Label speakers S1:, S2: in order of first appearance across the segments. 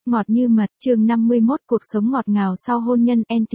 S1: Ngọt như mật, chương 51, cuộc sống ngọt ngào sau hôn nhân, NT.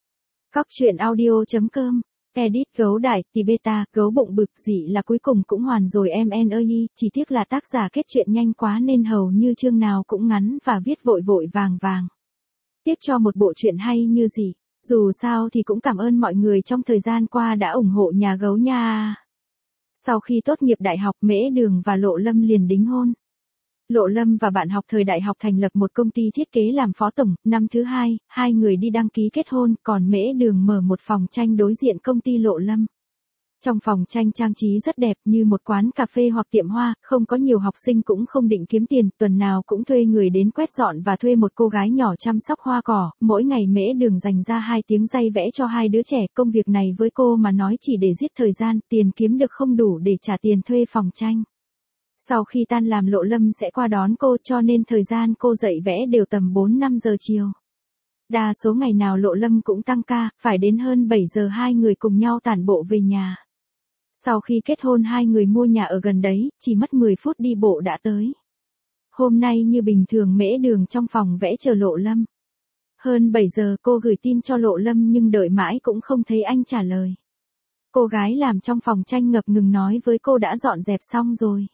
S1: Cóc truyện audio.com. Edit gấu đại, tì beta, gấu bụng bực dị là cuối cùng cũng hoàn rồi em ơi, chỉ tiếc là tác giả kết truyện nhanh quá nên hầu như chương nào cũng ngắn và viết vội vội vàng vàng. Tiếc cho một bộ truyện hay như gì. Dù sao thì cũng cảm ơn mọi người trong thời gian qua đã ủng hộ nhà gấu nha. Sau khi tốt nghiệp đại học, Mễ Đường và Lộ Lâm liền đính hôn. Lộ Lâm và bạn học thời đại học thành lập một công ty thiết kế làm phó tổng, năm thứ hai, hai người đi đăng ký kết hôn, còn Mễ Đường mở một phòng tranh đối diện công ty Lộ Lâm. Trong phòng tranh trang trí rất đẹp như một quán cà phê hoặc tiệm hoa, không có nhiều học sinh cũng không định kiếm tiền, tuần nào cũng thuê người đến quét dọn và thuê một cô gái nhỏ chăm sóc hoa cỏ, mỗi ngày Mễ Đường dành ra 2 tiếng day vẽ cho 2 đứa trẻ, công việc này với cô mà nói chỉ để giết thời gian, tiền kiếm được không đủ để trả tiền thuê phòng tranh. Sau khi tan làm Lộ Lâm sẽ qua đón cô cho nên thời gian cô dạy vẽ đều tầm 4-5 giờ chiều. Đa số ngày nào Lộ Lâm cũng tăng ca, phải đến hơn 7 giờ hai người cùng nhau tản bộ về nhà. Sau khi kết hôn hai người mua nhà ở gần đấy, chỉ mất 10 phút đi bộ đã tới. Hôm nay như bình thường Mễ Đường trong phòng vẽ chờ Lộ Lâm. Hơn 7 giờ cô gửi tin cho Lộ Lâm nhưng đợi mãi cũng không thấy anh trả lời. Cô gái làm trong phòng tranh ngập ngừng nói với cô đã dọn dẹp xong rồi.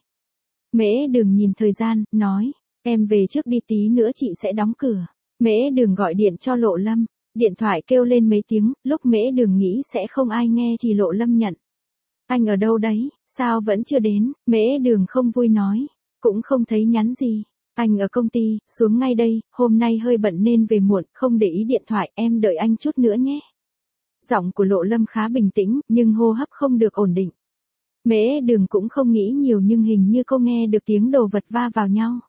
S1: Mễ Đường nhìn thời gian, nói, em về trước đi tí nữa chị sẽ đóng cửa. Mễ Đường gọi điện cho Lộ Lâm, điện thoại kêu lên mấy tiếng, lúc Mễ Đường nghĩ sẽ không ai nghe thì Lộ Lâm nhận. Anh ở đâu đấy, sao vẫn chưa đến, Mễ Đường không vui nói, cũng không thấy nhắn gì. Anh ở công ty, xuống ngay đây, hôm nay hơi bận nên về muộn, không để ý điện thoại, em đợi anh chút nữa nhé. Giọng của Lộ Lâm khá bình tĩnh, nhưng hô hấp không được ổn định. Mễ Đường cũng không nghĩ nhiều nhưng hình như cô nghe được tiếng đồ vật va vào nhau.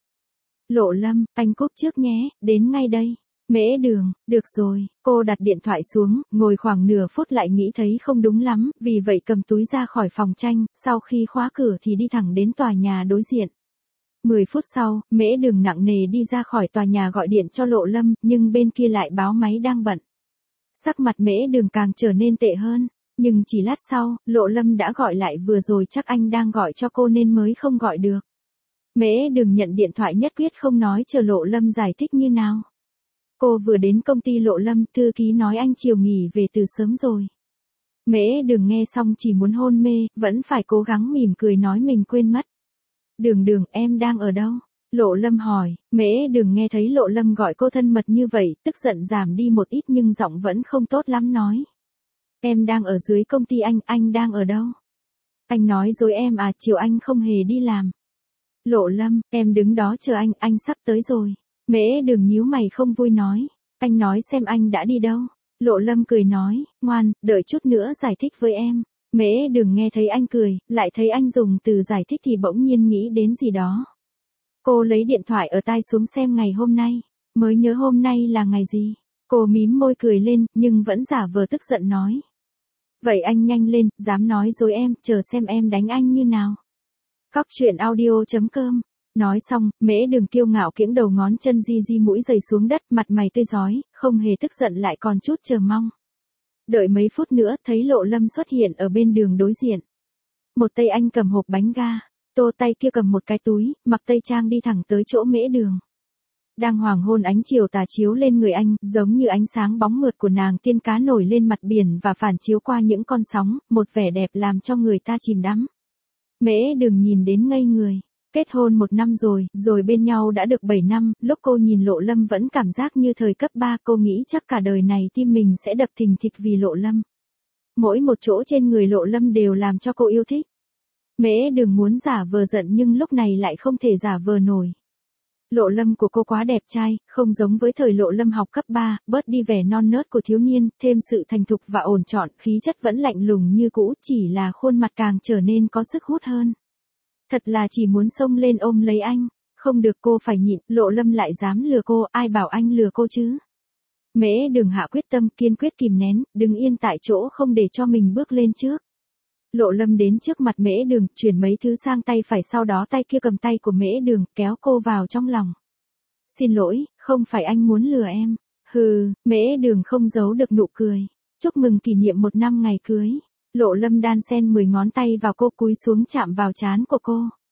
S1: Lộ Lâm, anh cúp trước nhé, đến ngay đây. Mễ Đường, được rồi, cô đặt điện thoại xuống, ngồi khoảng nửa phút lại nghĩ thấy không đúng lắm, vì vậy cầm túi ra khỏi phòng tranh, sau khi khóa cửa thì đi thẳng đến tòa nhà đối diện. 10 phút sau, Mễ Đường nặng nề đi ra khỏi tòa nhà gọi điện cho Lộ Lâm, nhưng bên kia lại báo máy đang bận. Sắc mặt Mễ Đường càng trở nên tệ hơn. Nhưng chỉ lát sau, Lộ Lâm đã gọi lại vừa rồi chắc anh đang gọi cho cô nên mới không gọi được. Mễ Đường nhận điện thoại nhất quyết không nói chờ Lộ Lâm giải thích như nào. Cô vừa đến công ty Lộ Lâm, thư ký nói anh chiều nghỉ về từ sớm rồi. Mễ Đường nghe xong chỉ muốn hôn mê, vẫn phải cố gắng mỉm cười nói mình quên mất. Đường Đường, em đang ở đâu? Lộ Lâm hỏi, Mễ Đường nghe thấy Lộ Lâm gọi cô thân mật như vậy, tức giận giảm đi một ít nhưng giọng vẫn không tốt lắm nói. Em đang ở dưới công ty anh đang ở đâu? Anh nói dối em à, chiều anh không hề đi làm. Lộ Lâm, em đứng đó chờ anh sắp tới rồi. Mễ Đường nhíu mày không vui nói, anh nói xem anh đã đi đâu. Lộ Lâm cười nói, ngoan, đợi chút nữa giải thích với em. Mễ Đường nghe thấy anh cười, lại thấy anh dùng từ giải thích thì bỗng nhiên nghĩ đến gì đó. Cô lấy điện thoại ở tai xuống xem ngày hôm nay, mới nhớ hôm nay là ngày gì. Cô mím môi cười lên, nhưng vẫn giả vờ tức giận nói. Vậy anh nhanh lên, dám nói dối em, chờ xem em đánh anh như nào. Cóc truyện audio.com. Nói xong, Mễ Đường kiêu ngạo kiễng đầu ngón chân di mũi giày xuống đất, mặt mày tươi rói, không hề tức giận lại còn chút chờ mong. Đợi mấy phút nữa, thấy Lộ Lâm xuất hiện ở bên đường đối diện. Một tay anh cầm hộp bánh ga, tay kia cầm một cái túi, mặc tây trang đi thẳng tới chỗ Mễ Đường. Đang hoàng hôn ánh chiều tà chiếu lên người anh, giống như ánh sáng bóng mượt của nàng tiên cá nổi lên mặt biển và phản chiếu qua những con sóng, một vẻ đẹp làm cho người ta chìm đắm. Mễ Đường nhìn đến ngây người. Kết hôn 1 năm rồi bên nhau đã được 7 năm, lúc cô nhìn Lộ Lâm vẫn cảm giác như thời cấp 3, cô nghĩ chắc cả đời này tim mình sẽ đập thình thịch vì Lộ Lâm. Mỗi một chỗ trên người Lộ Lâm đều làm cho cô yêu thích. Mễ Đường muốn giả vờ giận nhưng lúc này lại không thể giả vờ nổi. Lộ Lâm của cô quá đẹp trai, không giống với thời Lộ Lâm học cấp 3, bớt đi vẻ non nớt của thiếu niên, thêm sự thành thục và ổn trọn, khí chất vẫn lạnh lùng như cũ, chỉ là khuôn mặt càng trở nên có sức hút hơn. Thật là chỉ muốn xông lên ôm lấy anh, không được cô phải nhịn, Lộ Lâm lại dám lừa cô, ai bảo anh lừa cô chứ. Mễ Đường hạ quyết tâm kiên quyết kìm nén, đứng yên tại chỗ không để cho mình bước lên trước. Lộ Lâm đến trước mặt Mễ Đường, chuyển mấy thứ sang tay phải sau đó tay kia cầm tay của Mễ Đường, kéo cô vào trong lòng. Xin lỗi, không phải anh muốn lừa em. Hừ, Mễ Đường không giấu được nụ cười. Chúc mừng kỷ niệm 1 năm ngày cưới. Lộ Lâm đan xen 10 ngón tay vào cô cúi xuống chạm vào trán của cô.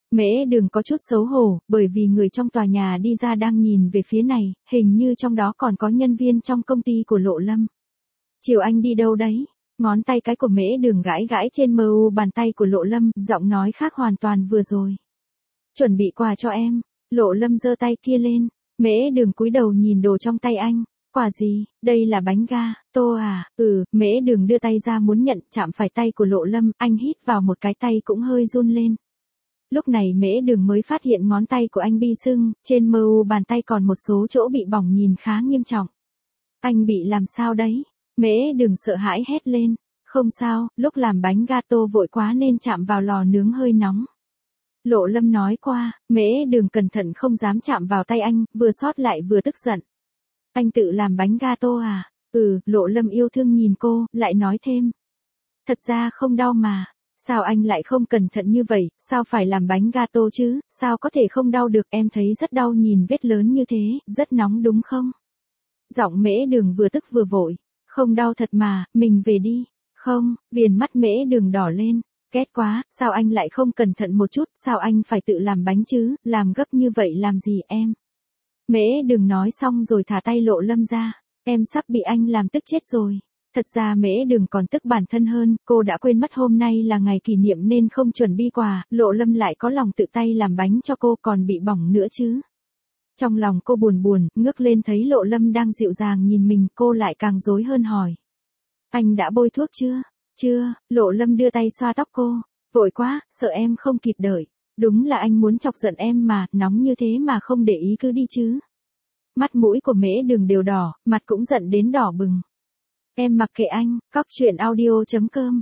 S1: Mễ Đường có chút xấu hổ, bởi vì người trong tòa nhà đi ra đang nhìn về phía này, hình như trong đó còn có nhân viên trong công ty của Lộ Lâm. Chiều anh đi đâu đấy? Ngón tay cái của Mễ Đường gãi gãi trên mu bàn tay của Lộ Lâm, giọng nói khác hoàn toàn vừa rồi. Chuẩn bị quà cho em. Lộ Lâm giơ tay kia lên. Mễ Đường cúi đầu nhìn đồ trong tay anh. Quà gì? Đây là bánh ga. Tô à? Mễ Đường đưa tay ra muốn nhận, chạm phải tay của Lộ Lâm, anh hít vào một cái, tay cũng hơi run lên. Lúc này Mễ Đường mới phát hiện ngón tay của anh bi sưng, trên mu bàn tay còn một số chỗ bị bỏng nhìn khá nghiêm trọng. Anh bị làm sao đấy? Mễ Đường sợ hãi hét lên. Không sao, lúc làm bánh gato vội quá nên chạm vào lò nướng hơi nóng. Lộ Lâm nói qua, Mễ Đường cẩn thận không dám chạm vào tay anh, vừa xót lại vừa tức giận. Anh tự làm bánh gato à? Lộ Lâm yêu thương nhìn cô, lại nói thêm. Thật ra không đau mà. Sao anh lại không cẩn thận như vậy, sao phải làm bánh gato chứ, sao có thể không đau được, em thấy rất đau nhìn vết lớn như thế, rất nóng đúng không? Giọng Mễ Đường vừa tức vừa vội. Không đau thật mà, mình về đi. Không, viền mắt Mễ Đường đỏ lên. Ghét quá, sao anh lại không cẩn thận một chút, sao anh phải tự làm bánh chứ, làm gấp như vậy làm gì em? Mễ Đường nói xong rồi thả tay Lộ Lâm ra. Em sắp bị anh làm tức chết rồi. Thật ra Mễ Đường còn tức bản thân hơn, cô đã quên mất hôm nay là ngày kỷ niệm nên không chuẩn bị quà, Lộ Lâm lại có lòng tự tay làm bánh cho cô còn bị bỏng nữa chứ. Trong lòng cô buồn buồn, ngước lên thấy Lộ Lâm đang dịu dàng nhìn mình, cô lại càng rối hơn hỏi. Anh đã bôi thuốc chưa? Chưa, Lộ Lâm đưa tay xoa tóc cô. Vội quá, sợ em không kịp đợi. Đúng là anh muốn chọc giận em mà, nóng như thế mà không để ý cứ đi chứ. Mắt mũi của Mễ Đường đều đỏ, mặt cũng giận đến đỏ bừng. Em mặc kệ anh, cóc truyện audio.com.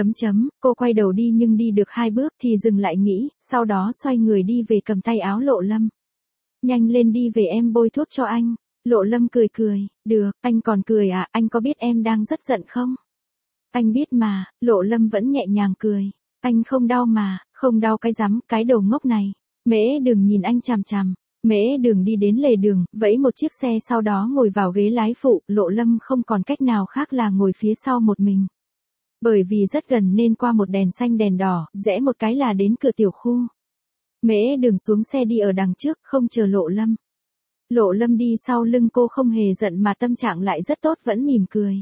S1: Cô quay đầu đi nhưng đi được 2 bước thì dừng lại nghĩ, sau đó xoay người đi về cầm tay áo Lộ Lâm. Nhanh lên đi về em bôi thuốc cho anh. Lộ Lâm cười cười, được, anh còn cười à, anh có biết em đang rất giận không? Anh biết mà, Lộ Lâm vẫn nhẹ nhàng cười. Anh không đau mà, không đau cái rắm, cái đầu ngốc này. Mễ Đường nhìn anh chằm chằm. Mễ Đường đi đến lề đường, vẫy một chiếc xe sau đó ngồi vào ghế lái phụ, Lộ Lâm không còn cách nào khác là ngồi phía sau một mình. Bởi vì rất gần nên qua một đèn xanh đèn đỏ, rẽ một cái là đến cửa tiểu khu. Mễ Đường xuống xe đi ở đằng trước, không chờ Lộ Lâm. Lộ Lâm đi sau lưng cô không hề giận mà tâm trạng lại rất tốt, vẫn mỉm cười.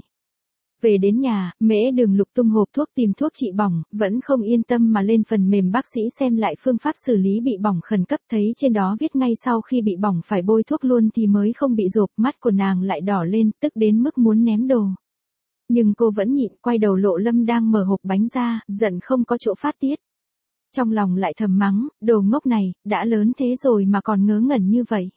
S1: Về đến nhà, Mễ Đường lục tung hộp thuốc tìm thuốc trị bỏng, vẫn không yên tâm mà lên phần mềm bác sĩ xem lại phương pháp xử lý bị bỏng khẩn cấp, thấy trên đó viết ngay sau khi bị bỏng phải bôi thuốc luôn thì mới không bị rộp, mắt của nàng lại đỏ lên, tức đến mức muốn ném đồ. Nhưng cô vẫn nhịn, quay đầu Lộ Lâm đang mở hộp bánh ra, giận không có chỗ phát tiết. Trong lòng lại thầm mắng, đồ ngốc này, đã lớn thế rồi mà còn ngớ ngẩn như vậy.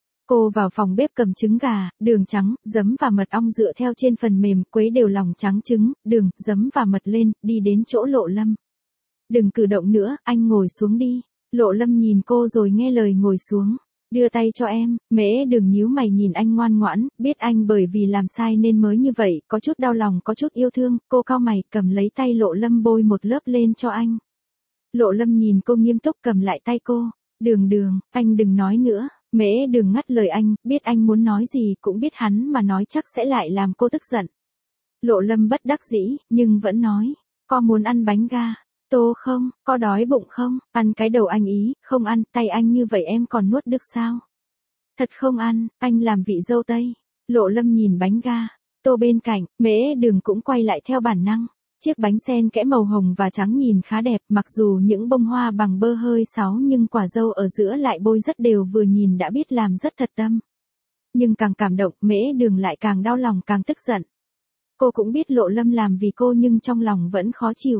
S1: Cô vào phòng bếp cầm trứng gà, đường trắng, giấm và mật ong dựa theo trên phần mềm, quấy đều lòng trắng trứng, đường, giấm và mật lên, đi đến chỗ Lộ Lâm. Đừng cử động nữa, anh ngồi xuống đi. Lộ Lâm nhìn cô rồi nghe lời ngồi xuống. Đưa tay cho em. Mễ Đường nhíu mày nhìn anh ngoan ngoãn, biết anh bởi vì làm sai nên mới như vậy, có chút đau lòng có chút yêu thương, cô cau mày cầm lấy tay Lộ Lâm bôi một lớp lên cho anh. Lộ Lâm nhìn cô nghiêm túc cầm lại tay cô. Đường, anh đừng nói nữa. Mễ Đường ngắt lời anh, biết anh muốn nói gì, cũng biết hắn mà nói chắc sẽ lại làm cô tức giận. Lộ Lâm bất đắc dĩ, nhưng vẫn nói, có muốn ăn bánh ga? Tô không, có đói bụng không? Ăn cái đầu anh ý, không ăn, tay anh như vậy em còn nuốt được sao? Thật không ăn, anh làm vị dâu tây. Lộ Lâm nhìn bánh ga, Tô bên cạnh, Mễ Đường cũng quay lại theo bản năng. Chiếc bánh sen kẽ màu hồng và trắng nhìn khá đẹp, mặc dù những bông hoa bằng bơ hơi sáu nhưng quả dâu ở giữa lại bôi rất đều, vừa nhìn đã biết làm rất thật tâm. Nhưng càng cảm động, Mễ Đường lại càng đau lòng càng tức giận. Cô cũng biết Lộ Lâm làm vì cô nhưng trong lòng vẫn khó chịu.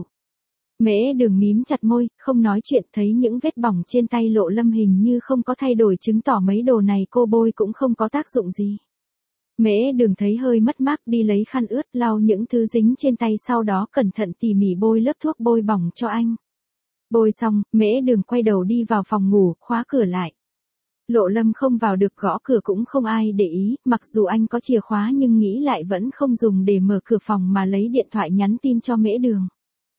S1: Mễ Đường mím chặt môi, không nói chuyện, thấy những vết bỏng trên tay Lộ Lâm hình như không có thay đổi, chứng tỏ mấy đồ này cô bôi cũng không có tác dụng gì. Mễ Đường thấy hơi mất mát, đi lấy khăn ướt lau những thứ dính trên tay, sau đó cẩn thận tỉ mỉ bôi lớp thuốc bôi bỏng cho anh. Bôi xong, Mễ Đường quay đầu đi vào phòng ngủ, khóa cửa lại. Lộ Lâm không vào được, gõ cửa cũng không ai để ý, mặc dù anh có chìa khóa nhưng nghĩ lại vẫn không dùng để mở cửa phòng mà lấy điện thoại nhắn tin cho Mễ Đường.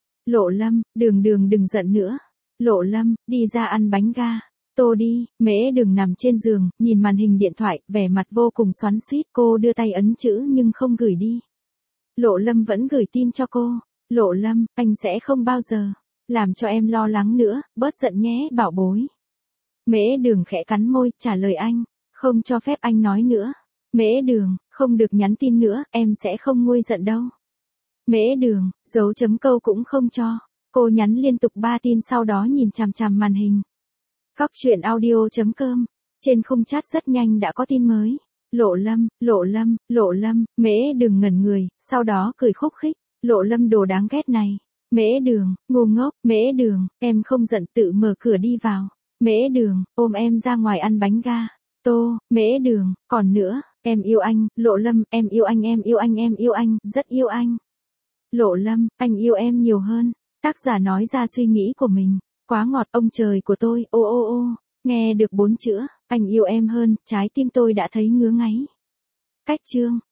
S1: Lộ Lâm, Đường đừng giận nữa. Lộ Lâm, đi ra ăn bánh ga. Tô đi. Mễ Đường nằm trên giường, nhìn màn hình điện thoại, vẻ mặt vô cùng xoắn xuýt, cô đưa tay ấn chữ nhưng không gửi đi. Lộ Lâm vẫn gửi tin cho cô. Lộ Lâm, anh sẽ không bao giờ. Làm cho em lo lắng nữa, bớt giận nhé bảo bối. Mễ Đường khẽ cắn môi, trả lời anh. Không cho phép anh nói nữa. Mễ Đường, không được nhắn tin nữa, em sẽ không nguôi giận đâu. Mễ Đường, dấu chấm câu cũng không cho. Cô nhắn liên tục 3 tin sau đó nhìn chằm chằm màn hình. Góc truyện audio.com. Trên khung chat rất nhanh đã có tin mới. Lộ Lâm, Lộ Lâm, Lộ Lâm, Mễ Đường ngẩn người, sau đó cười khúc khích. Lộ Lâm đồ đáng ghét này. Mễ Đường, ngu ngốc, Mễ Đường, em không giận tự mở cửa đi vào. Mễ Đường, ôm em ra ngoài ăn bánh ga. Tô, Mễ Đường, còn nữa, em yêu anh. Lộ Lâm, em yêu anh, em yêu anh, em yêu anh, rất yêu anh. Lộ Lâm, anh yêu em nhiều hơn. Tác giả nói ra suy nghĩ của mình. Quá ngọt ông trời của tôi, ô ô ô. Nghe được 4 chữ, anh yêu em hơn, trái tim tôi đã thấy ngứa ngáy. Cách chương.